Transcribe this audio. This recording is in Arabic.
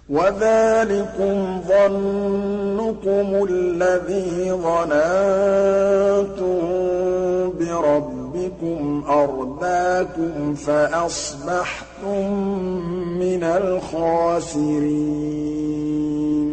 وَذَٰلِكُمْ ظَنُّكُمُ الَّذِي ظَنَنتُم بِرَبِّكُمْ أَرْدَاكُمْ فَأَصْبَحْتُم مِّنَ الْخَاسِرِينَ